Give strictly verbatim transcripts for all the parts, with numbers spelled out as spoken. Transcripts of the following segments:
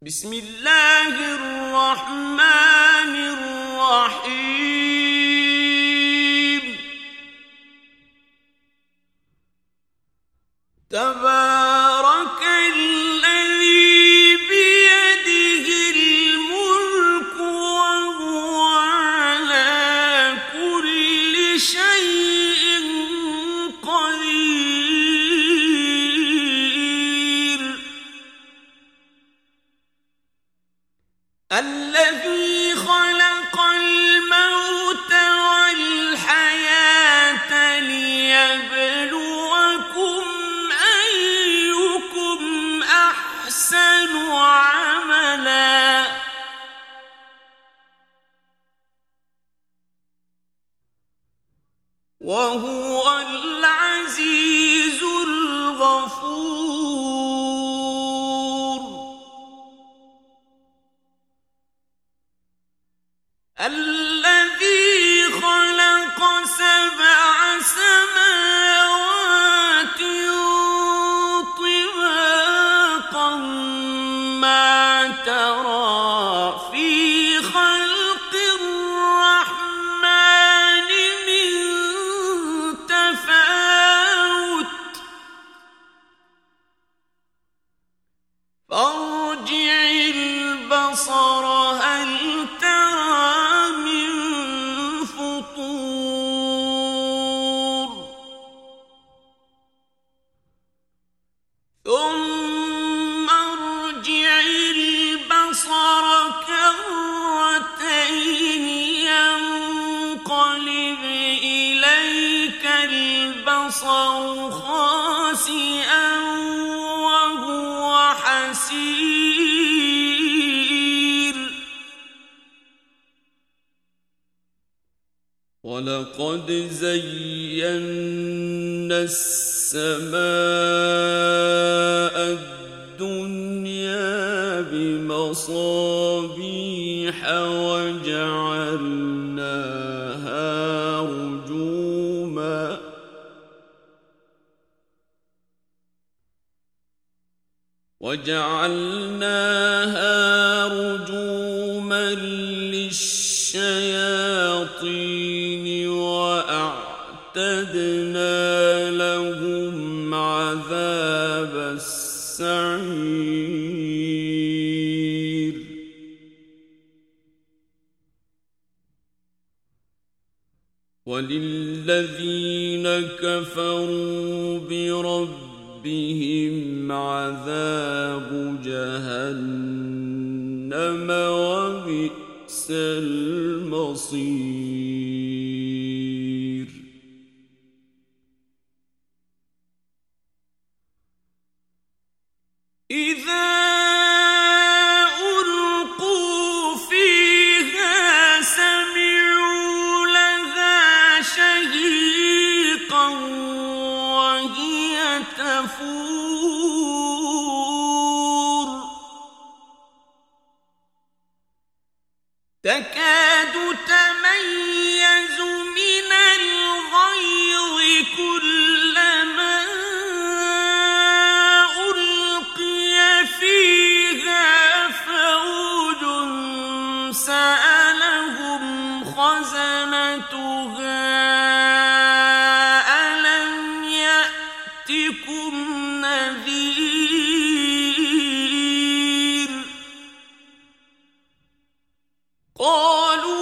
بسم الله الرحمن الرحيم تبارك الذي بيده الملك وهو على كل شيء قدير الذي خلق الموت والحياة ليبلوكم أيكم أحسن عملا وهو العزيز الغفور الذي خلق سبع سماوات طباقا ما ترى في خلق الرحمن من تفاوت فارجع البصر هل ترى من فطور ثم ارجع البصر كرتين ينقلب إليك البصر خاسئا وهو حسير ولقد زينا السماء الدنيا بمصابيح وجعلناها رجوما وجعلناها رجوما للشياطين وأعتدنا لهم عذاب السعير وللذين كفروا بربهم عذاب جهنم وبئس المصير إذا ألقوا فيها سمعوا لها شهيقا وهي تفور تكاد تميز من الغيظ كلما ألقي فيها فوج سألهم خزنتها ألم يأتكم نذير قالوا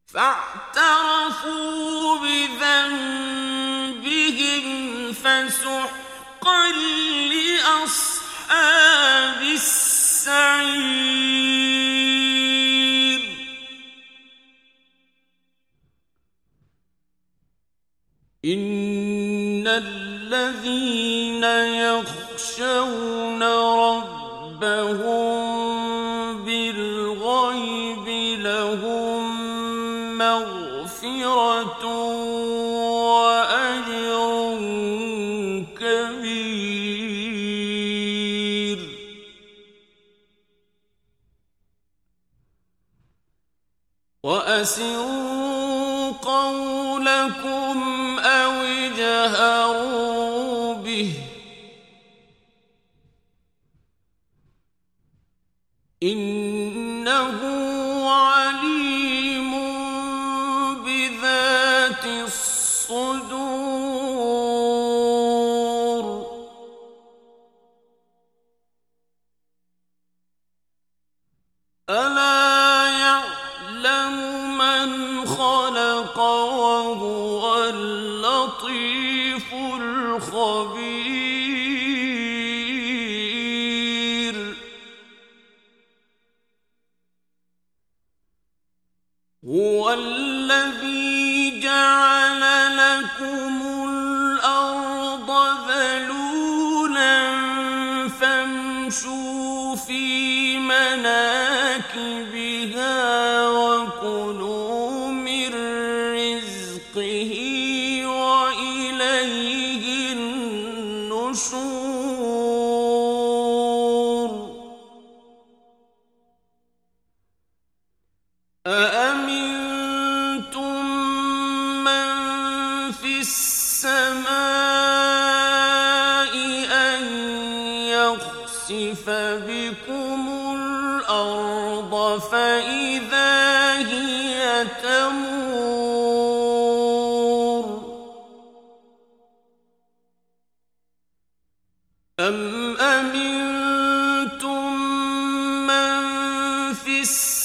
فاعترفوا بذنبهم فسحقا لأصحاب السعير. إن الذين يخشون ربهم بالغيب لهم مغفرة وأجر كبير. وأسروا قولكم أو اجهروا به إنه عليم بذات الصدور. ألا يعلم من خلق وهو اللطيف الخبير. هو الذي جعل لكم الأرض ذلولا فامشوا في مناكبها وكلوا من رزقه وإليه النشور. أأمنتم من في السماء أن يخسف بكم الأرض فإذا هي تمور. أم أمنتم من في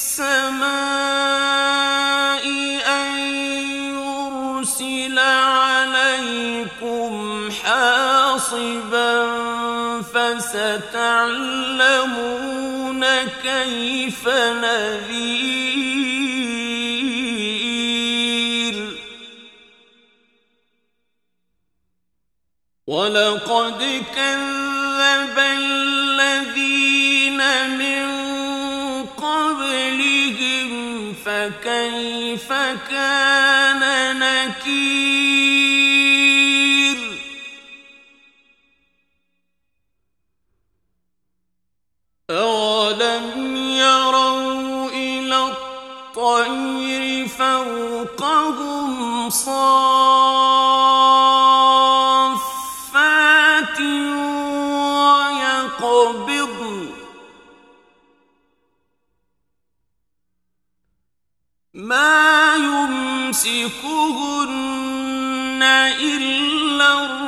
السماء أن يرسل عليكم حاصبا فستعلمون كيف نذير. ولقد كذب الذين من قبلهم فكيف كان نكير. أولم يروا إلى الطير فوقهم صافات ويقبضن ما يمسكهن إلا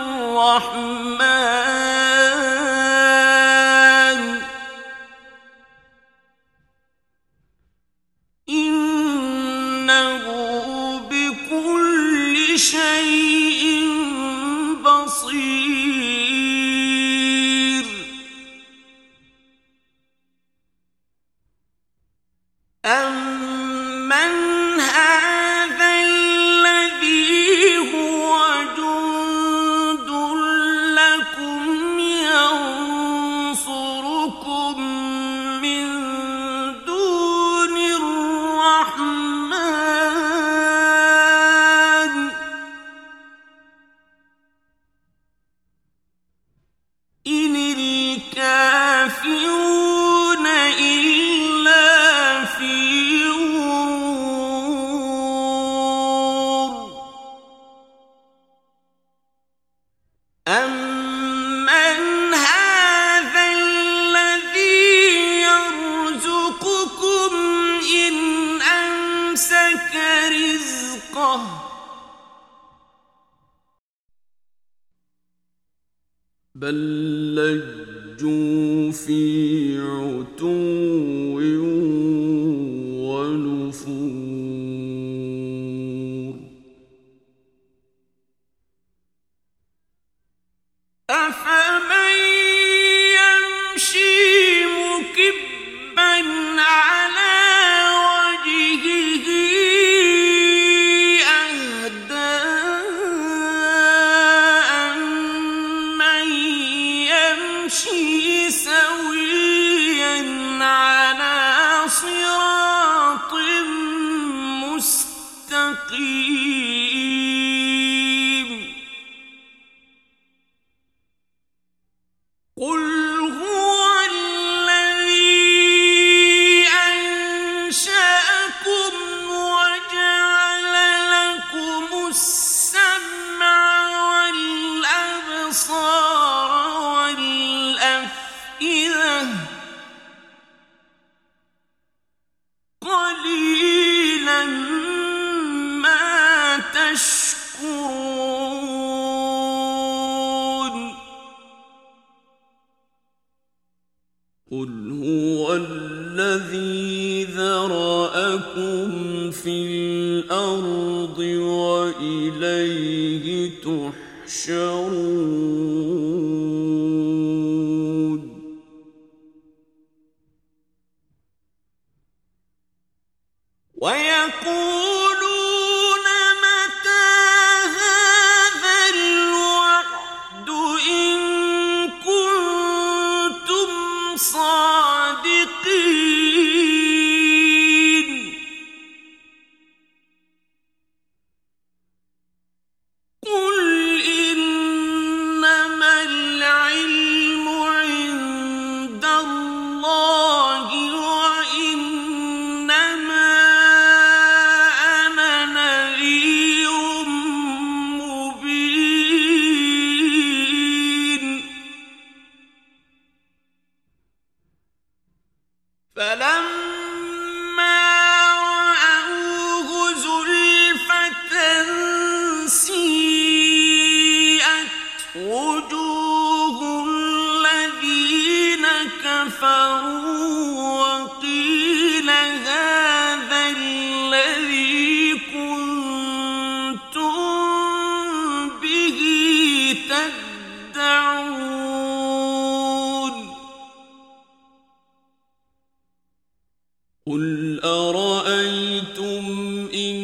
الرحمن إنه بكل شيء بصير. أمن هذا الذي هو جند لكم ينصركم من دون الرحمن إن الكافرون إلا في غرور. أمن هذا الذي يرزقكم إن أمسك رزقه بل لجوا في عتو ونفور. مستقيم قل هو الذي أنشأكم وجعل لكم السمع والأبصار والأفئدة قليلا ما تشكرون قل هو الذي ذرأكم في الأرض وإليه تحشرون ويقولون متى هذا الوعد إن كنتم صادقين قل إنما العلم عند الله وإنما أنا نذير مبين فلما رأوه زلفة سيئت وجوه الذين كفروا وقيل هذا الذي كنتم به تدعون قل أرأيتم إن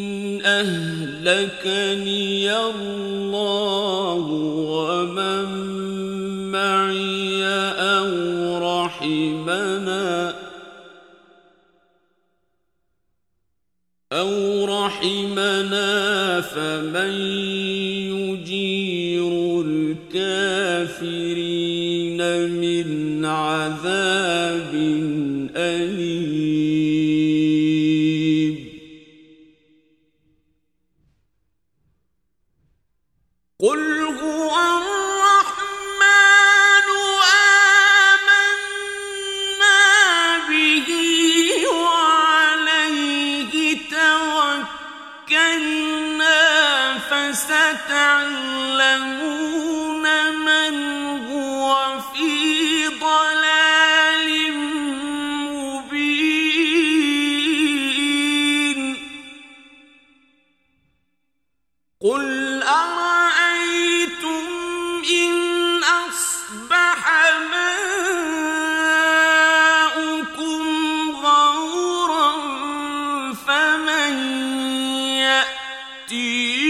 أهلكني الله ومن معي أو رحمنا أو رحمنا فمن يجير الكافرين من عذاب أليم قل هو الرحمن آمنا به وعليه توكلنا فستعلمون من هو في ضلال مبين قل أرأيتم إن أصبح ماؤكم غورا فمن يأتي